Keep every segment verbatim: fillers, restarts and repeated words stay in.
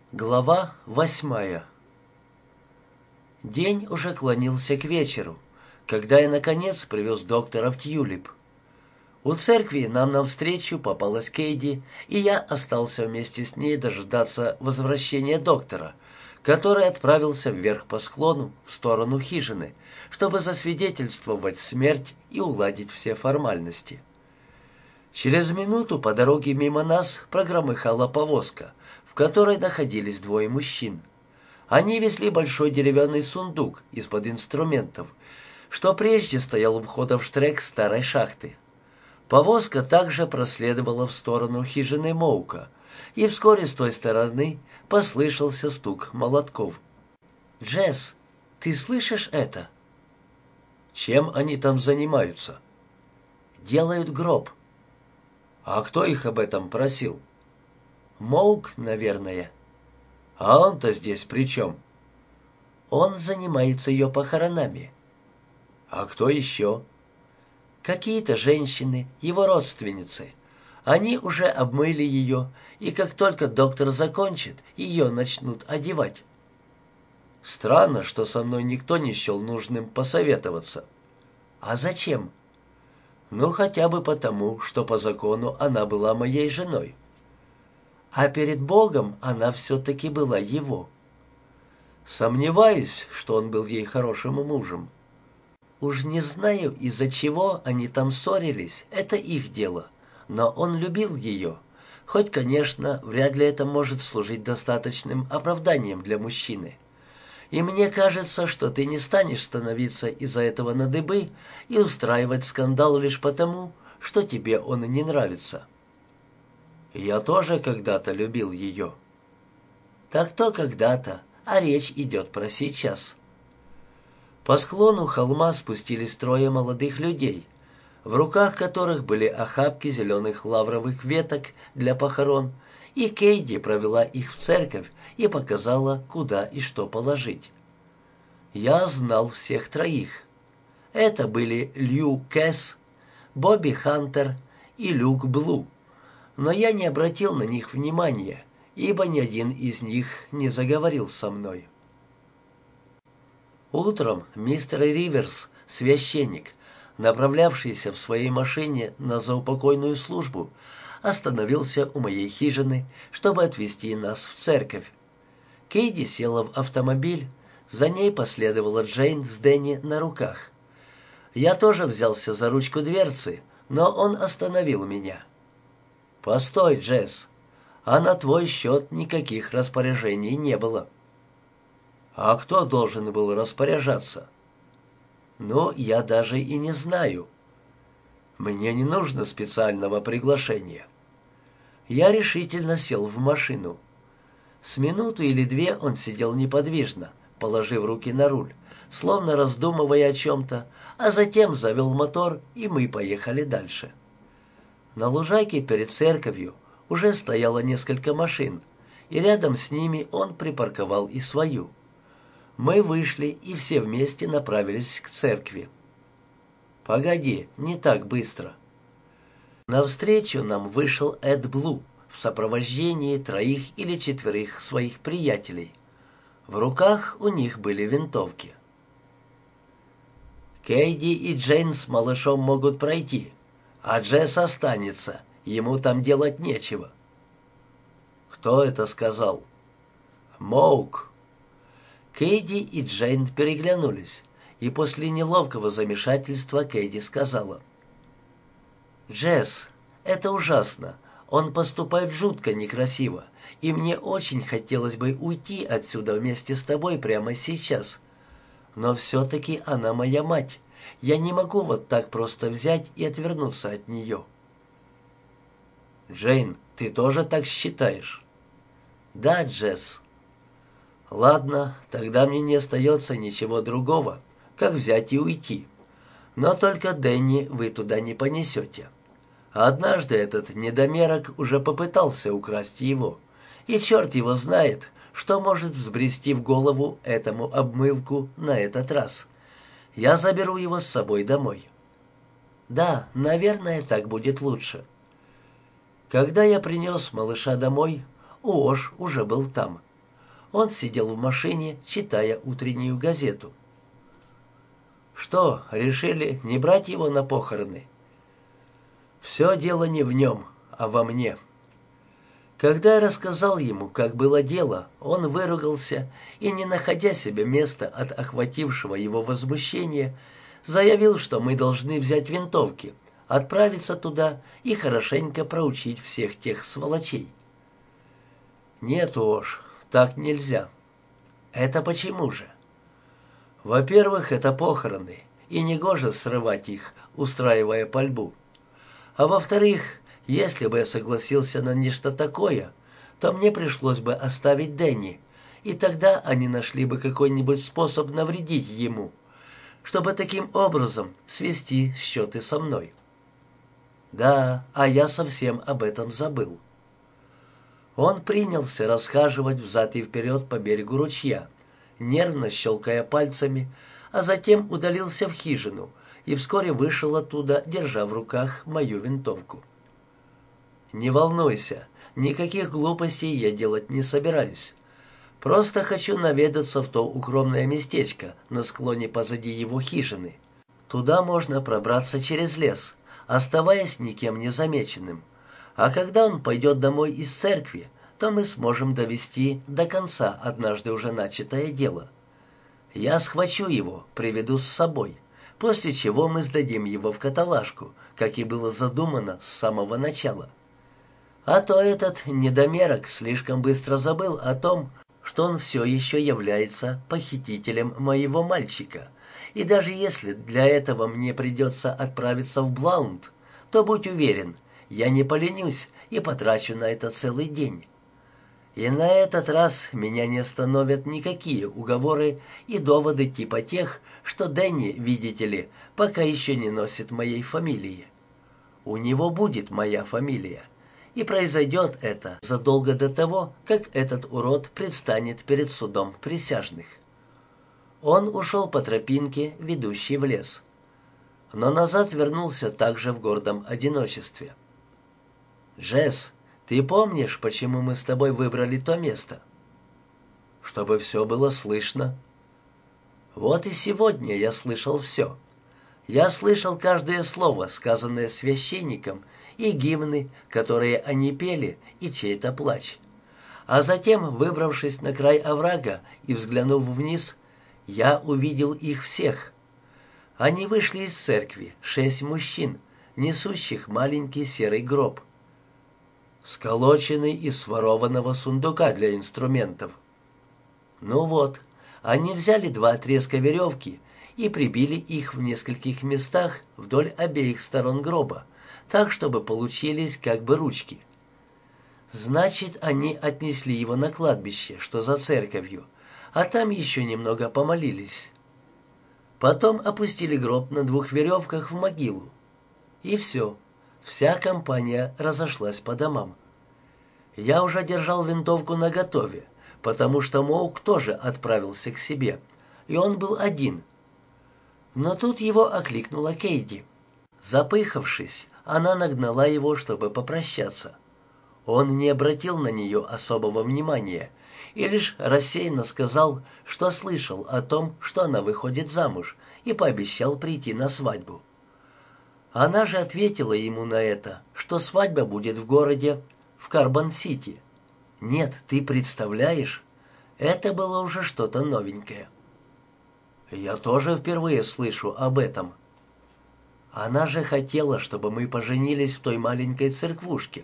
Глава восьмая. День уже клонился к вечеру, когда я, наконец, привез доктора в Тьюлип. У церкви нам навстречу попалась Кейди, и я остался вместе с ней дожидаться возвращения доктора, который отправился вверх по склону в сторону хижины, чтобы засвидетельствовать смерть и уладить все формальности. Через минуту по дороге мимо нас прогромыхала повозка, в которой находились двое мужчин. Они везли большой деревянный сундук из-под инструментов, что прежде стоял у входа в штрек старой шахты. Повозка также проследовала в сторону хижины Моука, и вскоре с той стороны послышался стук молотков. «Джесс, ты слышишь это?» Чем они там занимаются? «Делают гроб». А кто их об этом просил? «Моук, наверное». А он-то здесь при чем? «Он занимается ее похоронами». А кто еще? «Какие-то женщины, его родственницы. Они уже обмыли ее, и как только доктор закончит, ее начнут одевать». Странно, что со мной никто не счел нужным посоветоваться. «А зачем?» Ну, хотя бы потому, что по закону она была моей женой. А перед Богом она все-таки была его. Сомневаюсь, что он был ей хорошим мужем. Уж не знаю, из-за чего они там ссорились, это их дело. Но он любил ее. Хоть, конечно, вряд ли это может служить достаточным оправданием для мужчины. И мне кажется, что ты не станешь становиться из-за этого на дыбы и устраивать скандал лишь потому, что тебе он не нравится. Я тоже когда-то любил ее. Так то когда-то, а речь идет про сейчас. По склону холма спустились трое молодых людей, в руках которых были охапки зеленых лавровых веток для похорон, и Кейди провела их в церковь и показала, куда и что положить. Я знал всех троих. Это были Лью Кэс, Бобби Хантер и Люк Блу, но я не обратил на них внимания, ибо ни один из них не заговорил со мной. Утром мистер Риверс, священник, направлявшийся в своей машине на заупокойную службу, остановился у моей хижины, чтобы отвезти нас в церковь. Кейди села в автомобиль, за ней последовала Джейн с Дэнни на руках. Я тоже взялся за ручку дверцы, но он остановил меня. «Постой, Джесс, а на твой счет никаких распоряжений не было». «А кто должен был распоряжаться?» «Ну, я даже и не знаю». «Мне не нужно специального приглашения». Я решительно сел в машину. С минуту или две он сидел неподвижно, положив руки на руль, словно раздумывая о чем-то, а затем завел мотор, и мы поехали дальше. На лужайке перед церковью уже стояло несколько машин, и рядом с ними он припарковал и свою. Мы вышли и все вместе направились к церкви. «Погоди, не так быстро». Навстречу нам вышел Эд Блу в сопровождении троих или четверых своих приятелей. В руках у них были винтовки. «Кейди и Джейн с малышом могут пройти, а Джесс останется, ему там делать нечего». «Кто это сказал?» «Моук». Кейди и Джейн переглянулись, и после неловкого замешательства Кейди сказала: «Джесс, это ужасно. Он поступает жутко некрасиво, и мне очень хотелось бы уйти отсюда вместе с тобой прямо сейчас. Но все-таки она моя мать. Я не могу вот так просто взять и отвернуться от нее». «Джейн, ты тоже так считаешь?» «Да, Джесс». «Ладно, тогда мне не остается ничего другого, как взять и уйти. Но только Дэнни вы туда не понесете. Однажды этот недомерок уже попытался украсть его, и черт его знает, что может взбрести в голову этому обмылку на этот раз. Я заберу его с собой домой». «Да, наверное, так будет лучше». Когда я принес малыша домой, Уош уже был там. Он сидел в машине, читая утреннюю газету. «Что, решили не брать его на похороны?» «Все дело не в нем, а во мне». Когда я рассказал ему, как было дело, он выругался и, не находя себе места от охватившего его возмущения, заявил, что мы должны взять винтовки, отправиться туда и хорошенько проучить всех тех сволочей. «Нет уж, так нельзя». «Это почему же?» «Во-первых, это похороны, и негоже срывать их, устраивая пальбу. А во-вторых, если бы я согласился на нечто такое, то мне пришлось бы оставить Дэнни, и тогда они нашли бы какой-нибудь способ навредить ему, чтобы таким образом свести счеты со мной». «Да, а я совсем об этом забыл». Он принялся расхаживать взад и вперед по берегу ручья, нервно щелкая пальцами, а затем удалился в хижину и вскоре вышел оттуда, держа в руках мою винтовку. «Не волнуйся, никаких глупостей я делать не собираюсь. Просто хочу наведаться в то укромное местечко на склоне позади его хижины. Туда можно пробраться через лес, оставаясь никем не замеченным. А когда он пойдет домой из церкви, то мы сможем довести до конца однажды уже начатое дело. Я схвачу его, приведу с собой, после чего мы сдадим его в каталажку, как и было задумано с самого начала. А то этот недомерок слишком быстро забыл о том, что он все еще является похитителем моего мальчика, и даже если для этого мне придется отправиться в Блаунд, то будь уверен, я не поленюсь и потрачу на это целый день. И на этот раз меня не остановят никакие уговоры и доводы типа тех, что Дэнни, видите ли, пока еще не носит моей фамилии. У него будет моя фамилия, и произойдет это задолго до того, как этот урод предстанет перед судом присяжных. Он ушел по тропинке, ведущей в лес, но назад вернулся также в гордом одиночестве. «Джесс, ты помнишь, почему мы с тобой выбрали то место?» «Чтобы все было слышно». «Вот и сегодня я слышал все. Я слышал каждое слово, сказанное священником, и гимны, которые они пели, и чей-то плач. А затем, выбравшись на край оврага и взглянув вниз, я увидел их всех. Они вышли из церкви, шесть мужчин, несущих маленький серый гроб, сколоченный из сворованного сундука для инструментов. Ну вот, они взяли два отрезка веревки и прибили их в нескольких местах вдоль обеих сторон гроба, так, чтобы получились как бы ручки. Значит, они отнесли его на кладбище, что за церковью, а там еще немного помолились. Потом опустили гроб на двух веревках в могилу. И все. Вся компания разошлась по домам. Я уже держал винтовку наготове, потому что Моук тоже отправился к себе, и он был один. Но тут его окликнула Кейди. Запыхавшись, она нагнала его, чтобы попрощаться. Он не обратил на нее особого внимания и лишь рассеянно сказал, что слышал о том, что она выходит замуж, и пообещал прийти на свадьбу. Она же ответила ему на это, что свадьба будет в городе, в Карбон-Сити. Нет, ты представляешь? Это было уже что-то новенькое. Я тоже впервые слышу об этом. Она же хотела, чтобы мы поженились в той маленькой церквушке.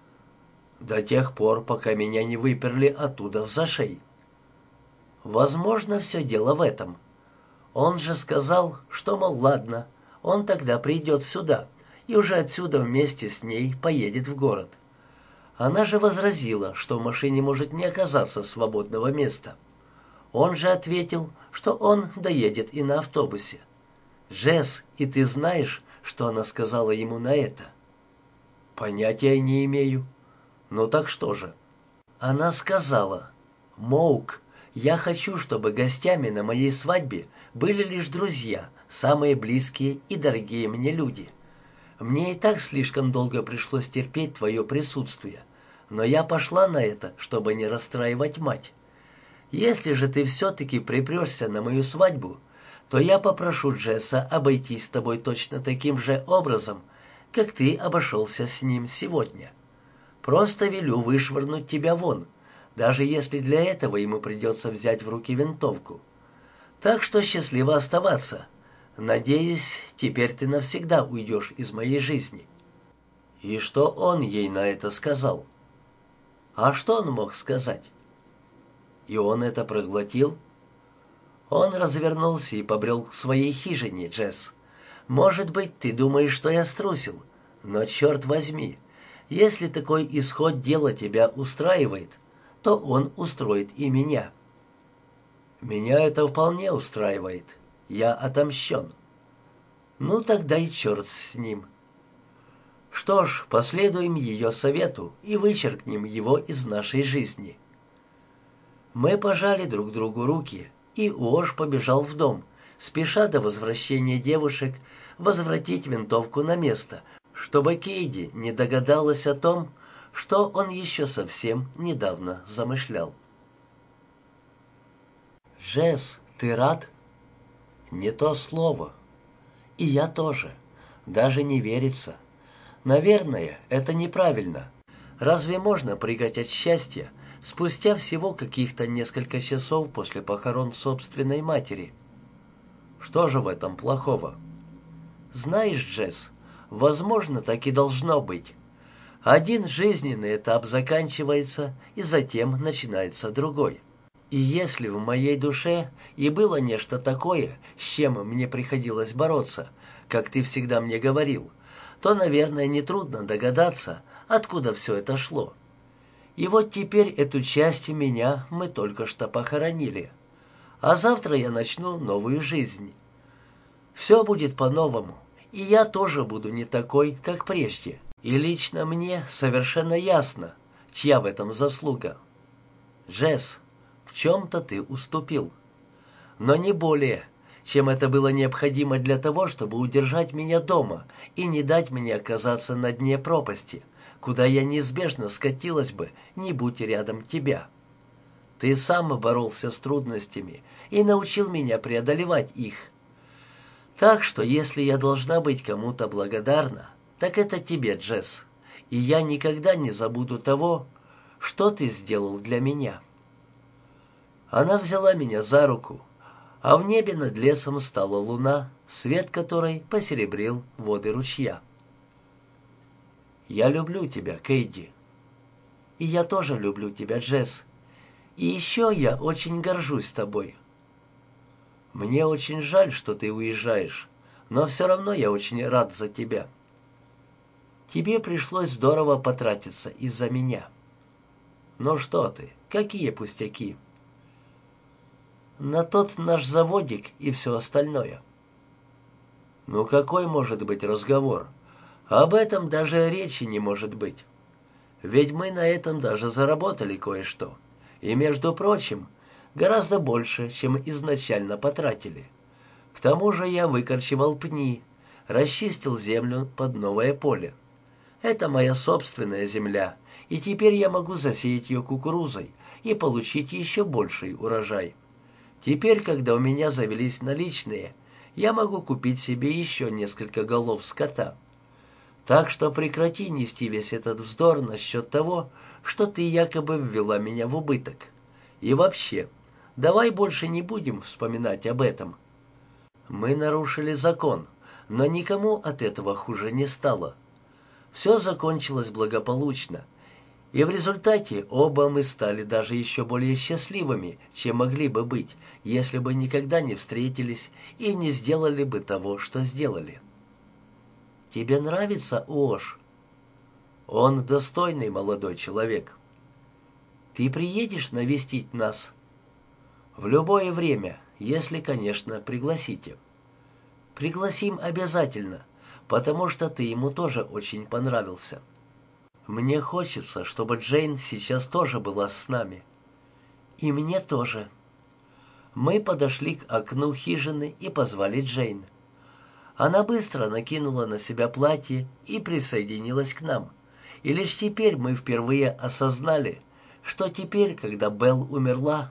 До тех пор, пока меня не выперли оттуда взашей. Возможно, все дело в этом. Он же сказал, что, мол, ладно, он тогда придет сюда и уже отсюда вместе с ней поедет в город. Она же возразила, что в машине может не оказаться свободного места. Он же ответил, что он доедет и на автобусе. «Джесс, и ты знаешь, что она сказала ему на это?» «Понятия не имею». «Ну так что же?» Она сказала: «Моук, я хочу, чтобы гостями на моей свадьбе были лишь друзья, самые близкие и дорогие мне люди. Мне и так слишком долго пришлось терпеть твое присутствие, но я пошла на это, чтобы не расстраивать мать. Если же ты все-таки припрешься на мою свадьбу, то я попрошу Джесса обойтись с тобой точно таким же образом, как ты обошелся с ним сегодня. Просто велю вышвырнуть тебя вон, даже если для этого ему придется взять в руки винтовку. Так что счастливо оставаться. Надеюсь, теперь ты навсегда уйдешь из моей жизни». И что он ей на это сказал? А что он мог сказать? И он это проглотил? Он развернулся и побрел к своей хижине, Джесс. Может быть, ты думаешь, что я струсил, но черт возьми, если такой исход дела тебя устраивает, то он устроит и меня. Меня это вполне устраивает. Я отомщен. Ну, тогда и черт с ним. Что ж, последуем ее совету и вычеркнем его из нашей жизни. Мы пожали друг другу руки, и Уош побежал в дом, спеша до возвращения девушек возвратить винтовку на место, чтобы Кейди не догадалась о том, что он еще совсем недавно замышлял. «Джесс, ты рад?» «Не то слово. И я тоже. Даже не верится. Наверное, это неправильно. Разве можно прыгать от счастья спустя всего каких-то несколько часов после похорон собственной матери? Что же в этом плохого? Знаешь, Джесс, возможно, так и должно быть. Один жизненный этап заканчивается, и затем начинается другой. И если в моей душе и было нечто такое, с чем мне приходилось бороться, как ты всегда мне говорил, то, наверное, нетрудно догадаться, откуда все это шло. И вот теперь эту часть меня мы только что похоронили. А завтра я начну новую жизнь. Все будет по-новому, и я тоже буду не такой, как прежде. И лично мне совершенно ясно, чья в этом заслуга. Джесс, в чем-то ты уступил. Но не более, чем это было необходимо для того, чтобы удержать меня дома и не дать мне оказаться на дне пропасти, куда я неизбежно скатилась бы, не будь рядом тебя. Ты сам боролся с трудностями и научил меня преодолевать их. Так что, если я должна быть кому-то благодарна, так это тебе, Джесс, и я никогда не забуду того, что ты сделал для меня». Она взяла меня за руку, а в небе над лесом стала луна, свет которой посеребрил воды ручья. «Я люблю тебя, Кейди». «И я тоже люблю тебя, Джесс. И еще я очень горжусь тобой». «Мне очень жаль, что ты уезжаешь, но все равно я очень рад за тебя. Тебе пришлось здорово потратиться из-за меня». «Ну что ты, какие пустяки?» «На тот наш заводик и все остальное». «Ну какой может быть разговор? Об этом даже речи не может быть. Ведь мы на этом даже заработали кое-что. И, между прочим, гораздо больше, чем изначально потратили. К тому же я выкорчевал пни, расчистил землю под новое поле. Это моя собственная земля, и теперь я могу засеять ее кукурузой и получить еще больший урожай. Теперь, когда у меня завелись наличные, я могу купить себе еще несколько голов скота. Так что прекрати нести весь этот вздор насчет того, что ты якобы ввела меня в убыток. И вообще, давай больше не будем вспоминать об этом. Мы нарушили закон, но никому от этого хуже не стало. Все закончилось благополучно, и в результате оба мы стали даже еще более счастливыми, чем могли бы быть, если бы никогда не встретились и не сделали бы того, что сделали. Тебе нравится Уош? Он достойный молодой человек. Ты приедешь навестить нас? В любое время, если, конечно, пригласите. Пригласим обязательно, потому что ты ему тоже очень понравился. Мне хочется, чтобы Джейн сейчас тоже была с нами. И мне тоже. Мы подошли к окну хижины и позвали Джейн. Она быстро накинула на себя платье и присоединилась к нам. И лишь теперь мы впервые осознали, что теперь, когда Белл умерла,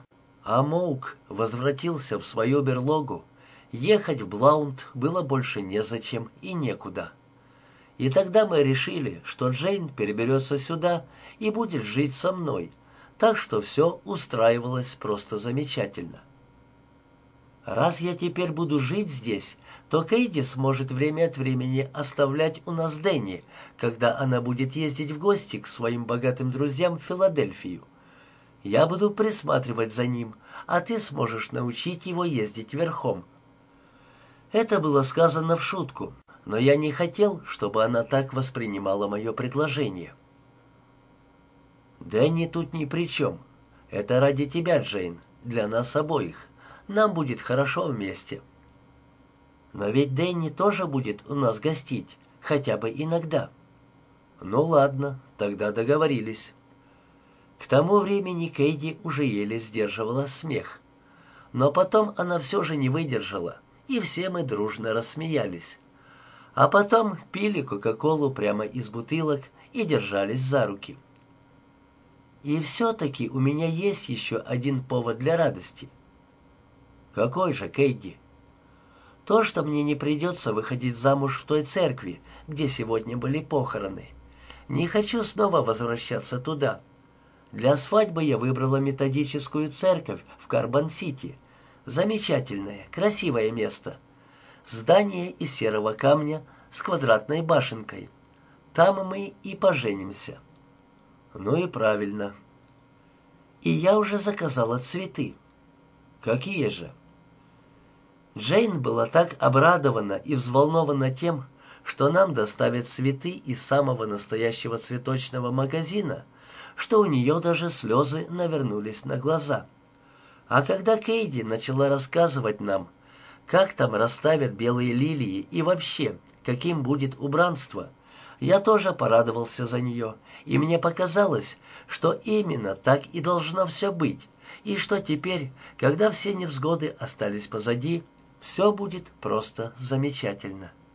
А Моук возвратился в свою берлогу. Ехать в Блаунд было больше незачем и некуда. И тогда мы решили, что Джейн переберется сюда и будет жить со мной, так что все устраивалось просто замечательно. Раз я теперь буду жить здесь, то Кейди сможет время от времени оставлять у нас Дэнни, когда она будет ездить в гости к своим богатым друзьям в Филадельфию. Я буду присматривать за ним, а ты сможешь научить его ездить верхом. Это было сказано в шутку, но я не хотел, чтобы она так воспринимала мое предложение. Дэнни тут ни при чем. Это ради тебя, Джейн, для нас обоих. Нам будет хорошо вместе. Но ведь Дэнни тоже будет у нас гостить, хотя бы иногда. Ну ладно, тогда договорились. К тому времени Кейди уже еле сдерживала смех. Но потом она все же не выдержала, и все мы дружно рассмеялись. А потом пили кока-колу прямо из бутылок и держались за руки. И все-таки у меня есть еще один повод для радости. Какой же, Кейди? То, что мне не придется выходить замуж в той церкви, где сегодня были похороны. Не хочу снова возвращаться туда. Для свадьбы я выбрала методическую церковь в Карбон-Сити. Замечательное, красивое место. Здание из серого камня с квадратной башенкой. Там мы и поженимся. Ну и правильно. И я уже заказала цветы. Какие же? Джейн была так обрадована и взволнована тем, что нам доставят цветы из самого настоящего цветочного магазина, что у нее даже слезы навернулись на глаза. А когда Кейди начала рассказывать нам, как там расставят белые лилии и вообще, каким будет убранство, я тоже порадовался за нее, и мне показалось, что именно так и должно все быть, и что теперь, когда все невзгоды остались позади, все будет просто замечательно.